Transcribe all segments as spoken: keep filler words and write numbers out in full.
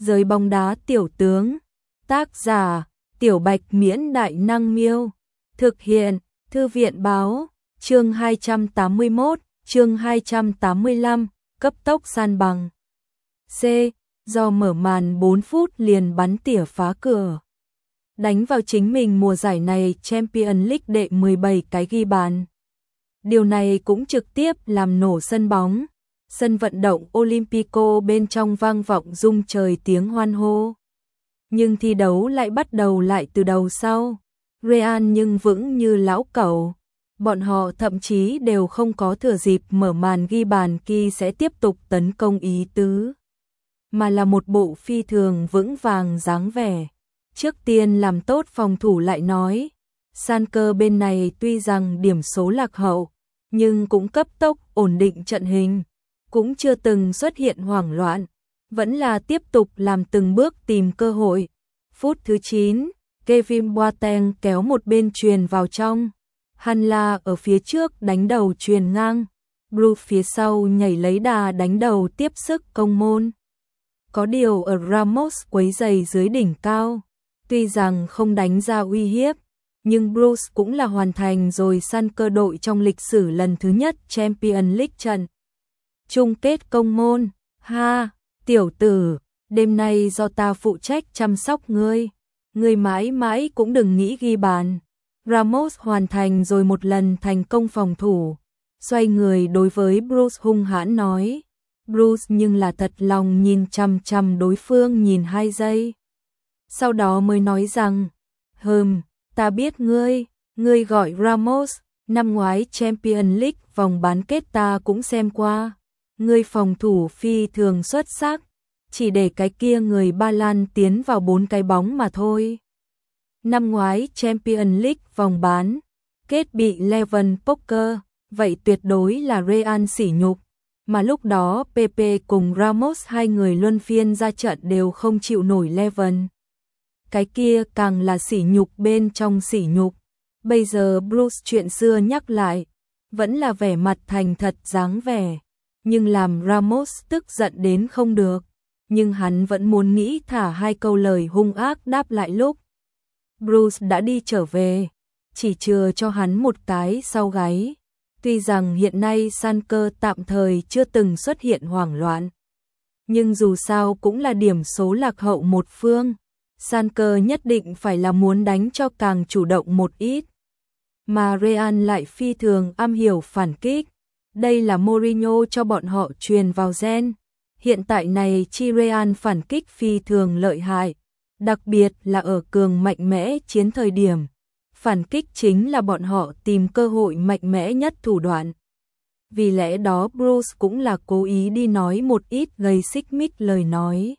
Giới bóng đá tiểu tướng. Tác giả: Tiểu Bạch Miễn Đại Năng Miêu. Thực hiện: Thư viện báo. Chương hai trăm tám mươi mốt, chương hai trăm tám mươi lăm, cấp tốc san bằng. C. Do mở màn bốn phút liền bắn tỉa phá cửa. Đánh vào chính mình mùa giải này Champions League đệ mười bảy cái ghi bàn. Điều này cũng trực tiếp làm nổ sân bóng. Sân vận động Olympico bên trong vang vọng rung trời tiếng hoan hô. Nhưng thi đấu lại bắt đầu lại từ đầu sau. Real nhưng vững như lão cẩu. Bọn họ thậm chí đều không có thừa dịp mở màn ghi bàn khi sẽ tiếp tục tấn công ý tứ. Mà là một bộ phi thường vững vàng dáng vẻ. Trước tiên làm tốt phòng thủ lại nói. Sanker bên này tuy rằng điểm số lạc hậu, nhưng cũng cấp tốc ổn định trận hình. Cũng chưa từng xuất hiện hoảng loạn. Vẫn là tiếp tục làm từng bước tìm cơ hội. Phút thứ chín, Kevin Boateng kéo một bên truyền vào trong. Hanla ở phía trước đánh đầu truyền ngang. Bruce phía sau nhảy lấy đà đánh đầu tiếp sức công môn. Có điều ở Ramos quấy giày dưới đỉnh cao. Tuy rằng không đánh ra uy hiếp, nhưng Bruce cũng là hoàn thành rồi săn cơ đội trong lịch sử lần thứ nhất Champions League trận chung kết công môn. Ha, tiểu tử, đêm nay do ta phụ trách chăm sóc ngươi. Ngươi mãi mãi cũng đừng nghĩ ghi bàn. Ramos hoàn thành rồi một lần thành công phòng thủ. Xoay người đối với Bruce hung hãn nói. Bruce nhưng là thật lòng nhìn chăm chăm đối phương nhìn hai giây. Sau đó mới nói rằng, hừm, ta biết ngươi, ngươi gọi Ramos, năm ngoái Champions League vòng bán kết ta cũng xem qua. Ngươi phòng thủ phi thường xuất sắc, chỉ để cái kia người Ba Lan tiến vào bốn cái bóng mà thôi. Năm ngoái Champions League vòng bán kết bị Leven Poker, vậy tuyệt đối là Real sỉ nhục. Mà lúc đó Pepe cùng Ramos hai người luân phiên ra trận đều không chịu nổi Leven. Cái kia càng là sỉ nhục bên trong sỉ nhục. Bây giờ Bruce chuyện xưa nhắc lại, vẫn là vẻ mặt thành thật dáng vẻ. Nhưng làm Ramos tức giận đến không được. Nhưng hắn vẫn muốn nghĩ thả hai câu lời hung ác đáp lại lúc Bruce đã đi trở về, chỉ chừa cho hắn một cái sau gáy. Tuy rằng hiện nay Sanker tạm thời chưa từng xuất hiện hoảng loạn, nhưng dù sao cũng là điểm số lạc hậu một phương. Sanker nhất định phải là muốn đánh cho càng chủ động một ít. Mà Real lại phi thường am hiểu phản kích. Đây là Mourinho cho bọn họ truyền vào gen. Hiện tại này chi Real phản kích phi thường lợi hại. Đặc biệt là ở cường mạnh mẽ chiến thời điểm. Phản kích chính là bọn họ tìm cơ hội mạnh mẽ nhất thủ đoạn. Vì lẽ đó Bruce cũng là cố ý đi nói một ít gây xích mích lời nói.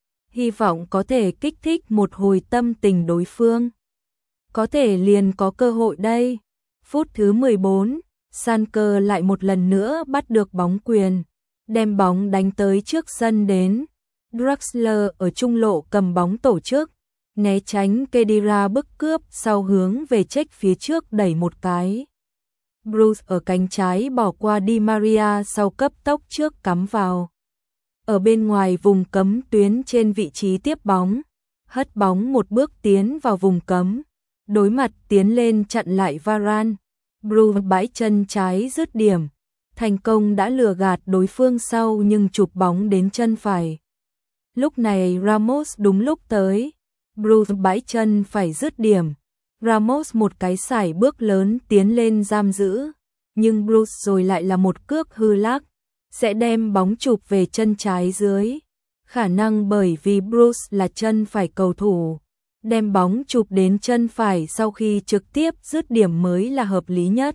Hy vọng có thể kích thích một hồi tâm tình đối phương. Có thể liền có cơ hội đây. Phút thứ mười bốn, Sanker lại một lần nữa bắt được bóng quyền. Đem bóng đánh tới trước sân đến. Draxler ở trung lộ cầm bóng tổ chức. Né tránh Khedira bức cướp sau hướng về check phía trước đẩy một cái. Bruce ở cánh trái bỏ qua Di Maria sau cấp tốc trước cắm vào. Ở bên ngoài vùng cấm tuyến trên vị trí tiếp bóng. Hất bóng một bước tiến vào vùng cấm. Đối mặt tiến lên chặn lại Varane. Bruce bãi chân trái dứt điểm. Thành công đã lừa gạt đối phương sau nhưng chụp bóng đến chân phải. Lúc này Ramos đúng lúc tới. Bruce bãi chân phải dứt điểm. Ramos một cái sải bước lớn tiến lên giam giữ. Nhưng Bruce rồi lại là một cước hư lắc. Sẽ đem bóng chụp về chân trái dưới. Khả năng bởi vì Bruce là chân phải cầu thủ. Đem bóng chụp đến chân phải sau khi trực tiếp dứt điểm mới là hợp lý nhất.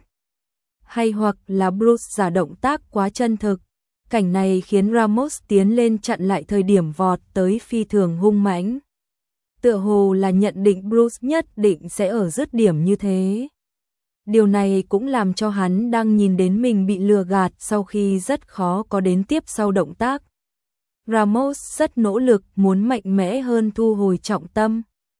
Hay hoặc là Bruce giả động tác quá chân thực. Cảnh này khiến Ramos tiến lên chặn lại thời điểm vọt tới phi thường hung mãnh. Tựa hồ là nhận định Bruce nhất định sẽ ở dứt điểm như thế. Điều này cũng làm cho hắn đang nhìn đến mình bị lừa gạt sau khi rất khó có đến tiếp sau động tác. Ramos rất nỗ lực muốn mạnh mẽ hơn thu hồi trọng tâm.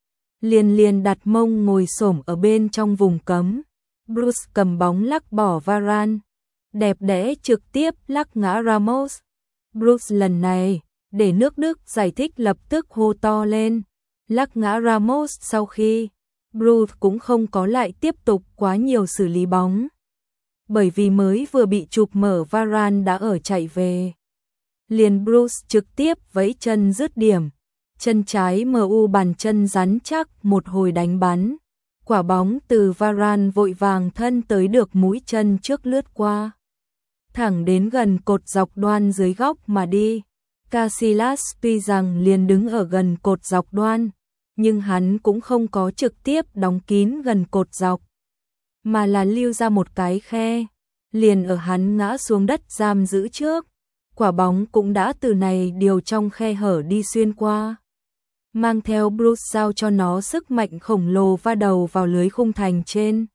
Liền liền đặt mông ngồi xổm ở bên trong vùng cấm. Bruce cầm bóng lắc bỏ Varane. Đẹp đẽ trực tiếp lắc ngã Ramos. Bruce lần này, để nước Đức giải thích lập tức hô to lên, lắc ngã Ramos. Sau khi Bruce cũng không có lại tiếp tục quá nhiều xử lý bóng, bởi vì mới vừa bị chụp mở Varane đã ở chạy về. Liền Bruce trực tiếp vẫy chân dứt điểm, chân trái em u bàn chân rắn chắc một hồi đánh bắn. Quả bóng từ Varane vội vàng thân tới được mũi chân trước lướt qua, thẳng đến gần cột dọc đoan dưới góc mà đi. Casillas tuy rằng liền đứng ở gần cột dọc đoan, nhưng hắn cũng không có trực tiếp đóng kín gần cột dọc, mà là lưu ra một cái khe, liền ở hắn ngã xuống đất giam giữ trước. Quả bóng cũng đã từ này điều trong khe hở đi xuyên qua, mang theo Bruce giao cho nó sức mạnh khổng lồ va đầu vào lưới khung thành trên.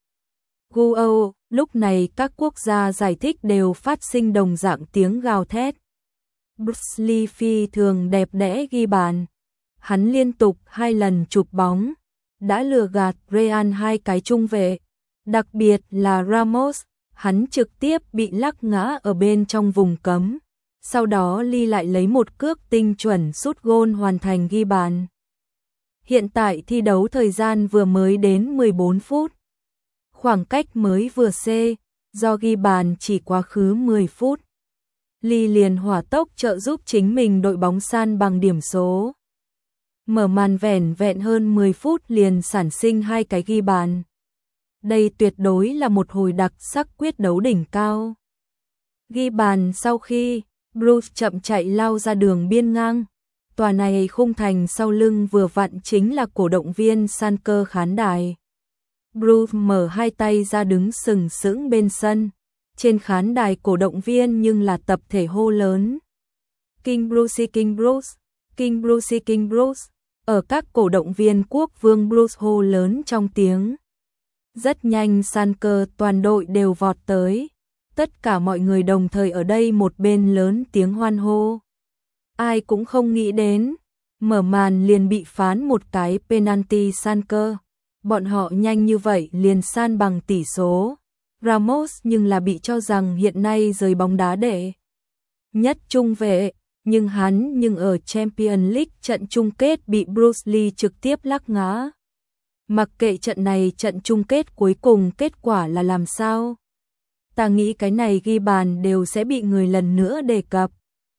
Guo, lúc này các quốc gia giải thích đều phát sinh đồng dạng tiếng gào thét. Bruce Lee phi thường đẹp đẽ ghi bàn. Hắn liên tục hai lần chụp bóng, đã lừa gạt Real hai cái trung vệ, đặc biệt là Ramos, hắn trực tiếp bị lắc ngã ở bên trong vùng cấm. Sau đó Lee lại lấy một cước tinh chuẩn sút gôn hoàn thành ghi bàn. Hiện tại thi đấu thời gian vừa mới đến mười bốn phút. Khoảng cách mới vừa C, do ghi bàn chỉ quá khứ mười phút. Lee liền hỏa tốc trợ giúp chính mình đội bóng san bằng điểm số. Mở màn vẻn vẹn hơn mười phút liền sản sinh hai cái ghi bàn. Đây tuyệt đối là một hồi đặc sắc quyết đấu đỉnh cao. Ghi bàn sau khi Bruce chậm chạy lao ra đường biên ngang. Tòa này khung thành sau lưng vừa vặn chính là cổ động viên san cơ khán đài. Bruce mở hai tay ra đứng sừng sững bên sân. Trên khán đài cổ động viên nhưng là tập thể hô lớn. King Bruce, King Bruce, King Bruce, King Bruce. Ở các cổ động viên quốc vương Bruce hô lớn trong tiếng. Rất nhanh san cơ toàn đội đều vọt tới. Tất cả mọi người đồng thời ở đây một bên lớn tiếng hoan hô. Ai cũng không nghĩ đến, mở màn liền bị phán một cái penalty san cơ. Bọn họ nhanh như vậy liền san bằng tỷ số. Ramos nhưng là bị cho rằng hiện nay rời bóng đá đệ nhất trung vệ, nhưng hắn nhưng ở Champions League trận chung kết bị Bruce Lee trực tiếp lắc ngã. Mặc kệ trận này trận chung kết cuối cùng kết quả là làm sao, ta nghĩ cái này ghi bàn đều sẽ bị người lần nữa đề cập.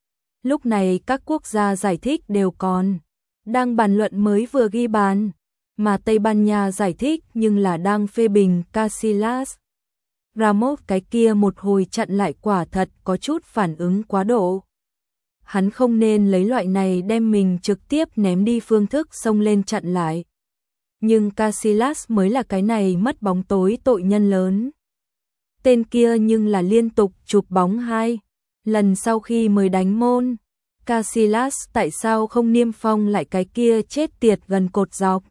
Lúc này các quốc gia giải thích đều còn đang bàn luận mới vừa ghi bàn, mà Tây Ban Nha giải thích nhưng là đang phê bình Casillas. Ramos cái kia một hồi chặn lại quả thật có chút phản ứng quá độ. Hắn không nên lấy loại này đem mình trực tiếp ném đi phương thức xông lên chặn lại. Nhưng Casillas mới là cái này mất bóng tối tội nhân lớn. Tên kia nhưng là liên tục chụp bóng hai lần sau khi mới đánh môn. Casillas tại sao không niêm phong lại cái kia chết tiệt gần cột dọc?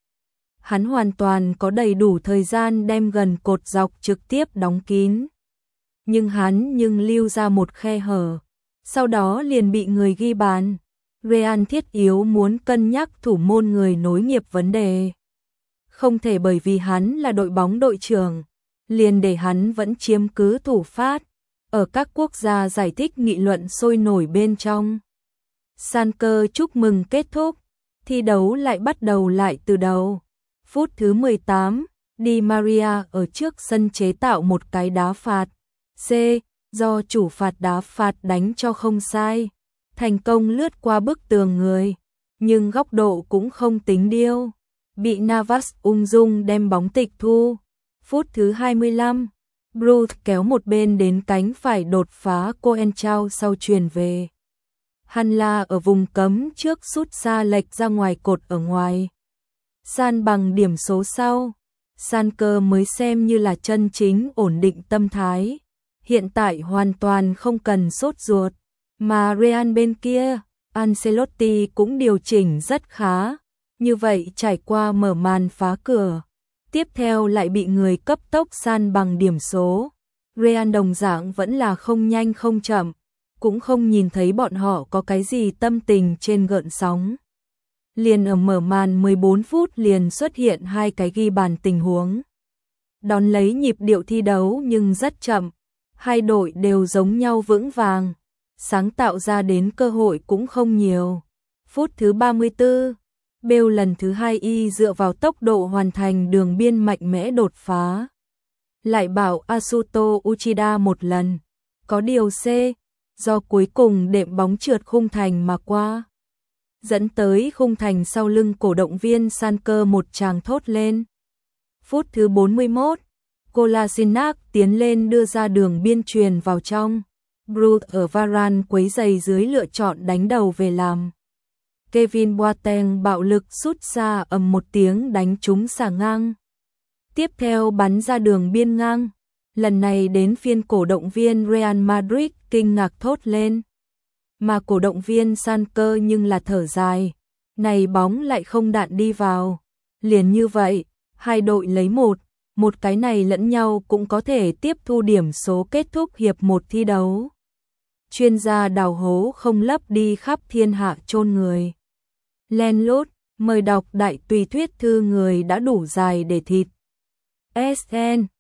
Hắn hoàn toàn có đầy đủ thời gian đem gần cột dọc trực tiếp đóng kín. Nhưng hắn nhưng lưu ra một khe hở. Sau đó liền bị người ghi bàn. Real thiết yếu muốn cân nhắc thủ môn người nối nghiệp vấn đề. Không thể bởi vì hắn là đội bóng đội trưởng, liền để hắn vẫn chiếm cứ thủ phát. Ở các quốc gia giải thích nghị luận sôi nổi bên trong. San cơ chúc mừng kết thúc, thi đấu lại bắt đầu lại từ đầu. Phút thứ mười tám, Di Maria ở trước sân chế tạo một cái đá phạt. C, do chủ phạt đá phạt đánh cho không sai, thành công lướt qua bức tường người, nhưng góc độ cũng không tính điêu. Bị Navas ung dung đem bóng tịch thu. Phút thứ hai mươi lăm, Bruce kéo một bên đến cánh phải đột phá Coentrao sau truyền về. Hanla ở vùng cấm trước sút xa lệch ra ngoài cột ở ngoài. San bằng điểm số sau, san cơ mới xem như là chân chính ổn định tâm thái. Hiện tại hoàn toàn không cần sốt ruột, mà Real bên kia, Ancelotti cũng điều chỉnh rất khá. Như vậy trải qua mở màn phá cửa, tiếp theo lại bị người cấp tốc san bằng điểm số. Real đồng dạng vẫn là không nhanh không chậm, cũng không nhìn thấy bọn họ có cái gì tâm tình trên gợn sóng. Liền ở mở màn mười bốn phút liền xuất hiện hai cái ghi bàn tình huống. Đón lấy nhịp điệu thi đấu nhưng rất chậm, hai đội đều giống nhau vững vàng. sáng tạo ra đến cơ hội cũng không nhiều. Phút thứ ba mươi tư, Bale lần thứ hai y dựa vào tốc độ hoàn thành đường biên mạnh mẽ đột phá. Lại bảo Asuto Uchida một lần, có điều C, do cuối cùng đệm bóng trượt khung thành mà qua. Dẫn tới khung thành sau lưng cổ động viên Schalke một tràng thốt lên. Phút thứ bốn mươi mốt, Kolasinac tiến lên đưa ra đường biên truyền vào trong. Bruce ở Varane quấy giày dưới lựa chọn đánh đầu về làm. Kevin Boateng bạo lực sút xa ầm một tiếng đánh trúng xà ngang. Tiếp theo bắn ra đường biên ngang. Lần này đến phiên cổ động viên Real Madrid kinh ngạc thốt lên. Mà cổ động viên Schalke nhưng là thở dài. Này bóng lại không đạn đi vào. Liền như vậy, hai đội lấy một. Một cái này lẫn nhau cũng có thể tiếp thu điểm số kết thúc hiệp một thi đấu. Chuyên gia đào hố không lấp đi khắp thiên hạ chôn người. Len lút, mời đọc đại tùy thuyết thư người đã đủ dài để thịt. ét en